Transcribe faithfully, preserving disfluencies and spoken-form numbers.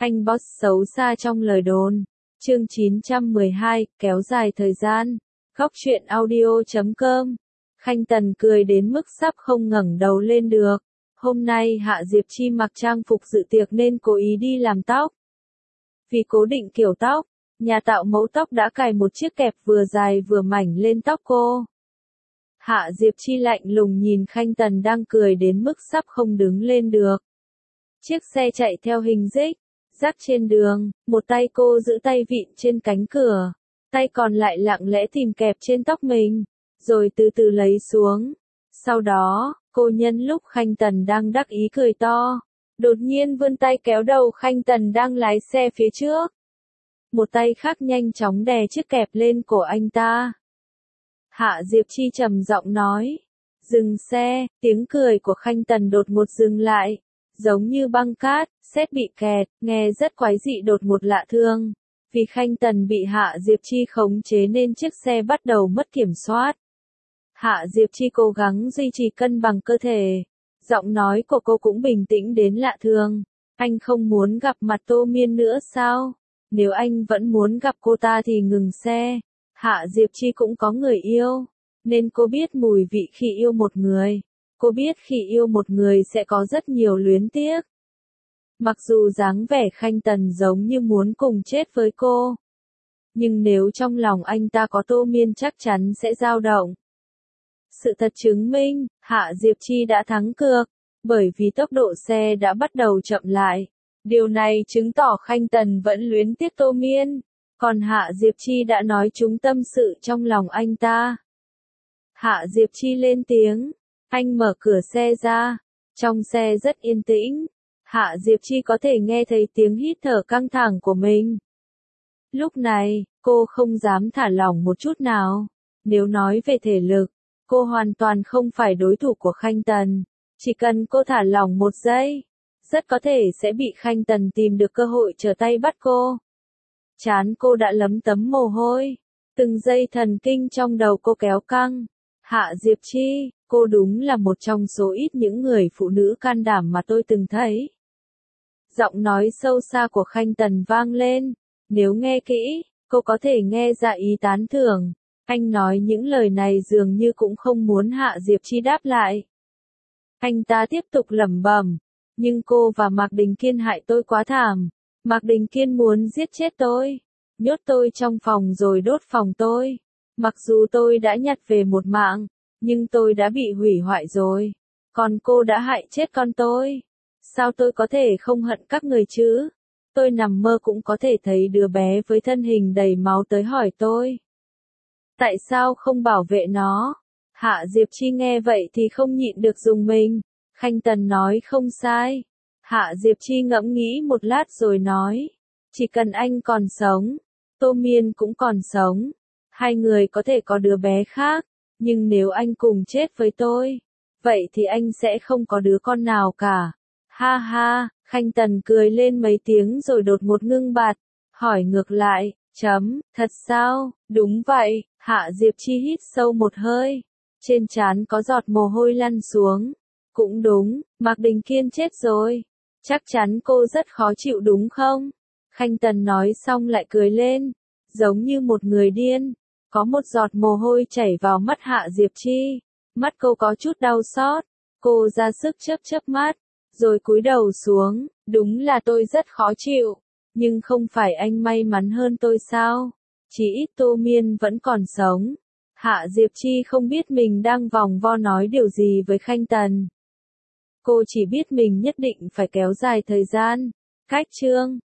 Anh boss xấu xa trong lời đồn. Chương chín trăm mười hai, kéo dài thời gian. Góc truyện audio chấm com. Khanh Tần cười đến mức sắp không ngẩng đầu lên được. Hôm nay Hạ Diệp Chi mặc trang phục dự tiệc nên cố ý đi làm tóc. Vì cố định kiểu tóc, nhà tạo mẫu tóc đã cài một chiếc kẹp vừa dài vừa mảnh lên tóc cô. Hạ Diệp Chi lạnh lùng nhìn Khanh Tần đang cười đến mức sắp không đứng lên được. Chiếc xe chạy theo hình rích, rắc trên đường, một tay cô giữ tay vịn trên cánh cửa, tay còn lại lặng lẽ tìm kẹp trên tóc mình, rồi từ từ lấy xuống. Sau đó, cô nhân lúc Khanh Tần đang đắc ý cười to, đột nhiên vươn tay kéo đầu Khanh Tần đang lái xe phía trước. Một tay khác nhanh chóng đè chiếc kẹp lên cổ anh ta. Hạ Diệp Chi trầm giọng nói, dừng xe. Tiếng cười của Khanh Tần đột ngột dừng lại, giống như băng cát, sét bị kẹt, nghe rất quái dị đột ngột lạ thương. Vì Khanh Tần bị Hạ Diệp Chi khống chế nên chiếc xe bắt đầu mất kiểm soát. Hạ Diệp Chi cố gắng duy trì cân bằng cơ thể. Giọng nói của cô cũng bình tĩnh đến lạ thường. Anh không muốn gặp mặt Tô Miên nữa sao? Nếu anh vẫn muốn gặp cô ta thì ngừng xe. Hạ Diệp Chi cũng có người yêu, nên cô biết mùi vị khi yêu một người. Cô biết khi yêu một người sẽ có rất nhiều luyến tiếc. Mặc dù dáng vẻ Khanh Tần giống như muốn cùng chết với cô, nhưng nếu trong lòng anh ta có Tô Miên chắc chắn sẽ dao động. Sự thật chứng minh, Hạ Diệp Chi đã thắng cược, bởi vì tốc độ xe đã bắt đầu chậm lại. Điều này chứng tỏ Khanh Tần vẫn luyến tiếc Tô Miên, còn Hạ Diệp Chi đã nói trúng tâm sự trong lòng anh ta. Hạ Diệp Chi lên tiếng, anh mở cửa xe ra, trong xe rất yên tĩnh. Hạ Diệp Chi có thể nghe thấy tiếng hít thở căng thẳng của mình. Lúc này, cô không dám thả lỏng một chút nào. Nếu nói về thể lực, cô hoàn toàn không phải đối thủ của Khanh Tần. Chỉ cần cô thả lỏng một giây, rất có thể sẽ bị Khanh Tần tìm được cơ hội trở tay bắt cô. Trán cô đã lấm tấm mồ hôi, từng dây thần kinh trong đầu cô kéo căng. Hạ Diệp Chi, cô đúng là một trong số ít những người phụ nữ can đảm mà tôi từng thấy. Giọng nói sâu xa của Khanh Tần vang lên, nếu nghe kỹ, cô có thể nghe ra ý tán thưởng. Anh nói những lời này dường như cũng không muốn Hạ Diệp Chi đáp lại. Anh ta tiếp tục lẩm bẩm, nhưng cô và Mạc Đình Kiên hại tôi quá thảm. Mạc Đình Kiên muốn giết chết tôi, nhốt tôi trong phòng rồi đốt phòng tôi. Mặc dù tôi đã nhặt về một mạng, nhưng tôi đã bị hủy hoại rồi. Còn cô đã hại chết con tôi. Sao tôi có thể không hận các người chứ? Tôi nằm mơ cũng có thể thấy đứa bé với thân hình đầy máu tới hỏi tôi. Tại sao không bảo vệ nó? Hạ Diệp Chi nghe vậy thì không nhịn được rùng mình. Khanh Tần nói không sai. Hạ Diệp Chi ngẫm nghĩ một lát rồi nói. Chỉ cần anh còn sống, Tô Miên cũng còn sống. Hai người có thể có đứa bé khác, nhưng nếu anh cùng chết với tôi, vậy thì anh sẽ không có đứa con nào cả. Ha ha, Khanh Tần cười lên mấy tiếng rồi đột ngột ngưng bặt, hỏi ngược lại, chấm, thật sao? Đúng vậy. Hạ Diệp Chi hít sâu một hơi, trên trán có giọt mồ hôi lăn xuống. Cũng đúng, Mạc Đình Kiên chết rồi. Chắc chắn cô rất khó chịu đúng không? Khanh Tần nói xong lại cười lên, giống như một người điên. Có một giọt mồ hôi chảy vào mắt Hạ Diệp Chi. Mắt cô có chút đau xót. Cô ra sức chớp chớp mắt, rồi cúi đầu xuống. Đúng là tôi rất khó chịu. Nhưng không phải anh may mắn hơn tôi sao? Chỉ ít Tô Miên vẫn còn sống. Hạ Diệp Chi không biết mình đang vòng vo nói điều gì với Khanh Tần. Cô chỉ biết mình nhất định phải kéo dài thời gian. Cách chương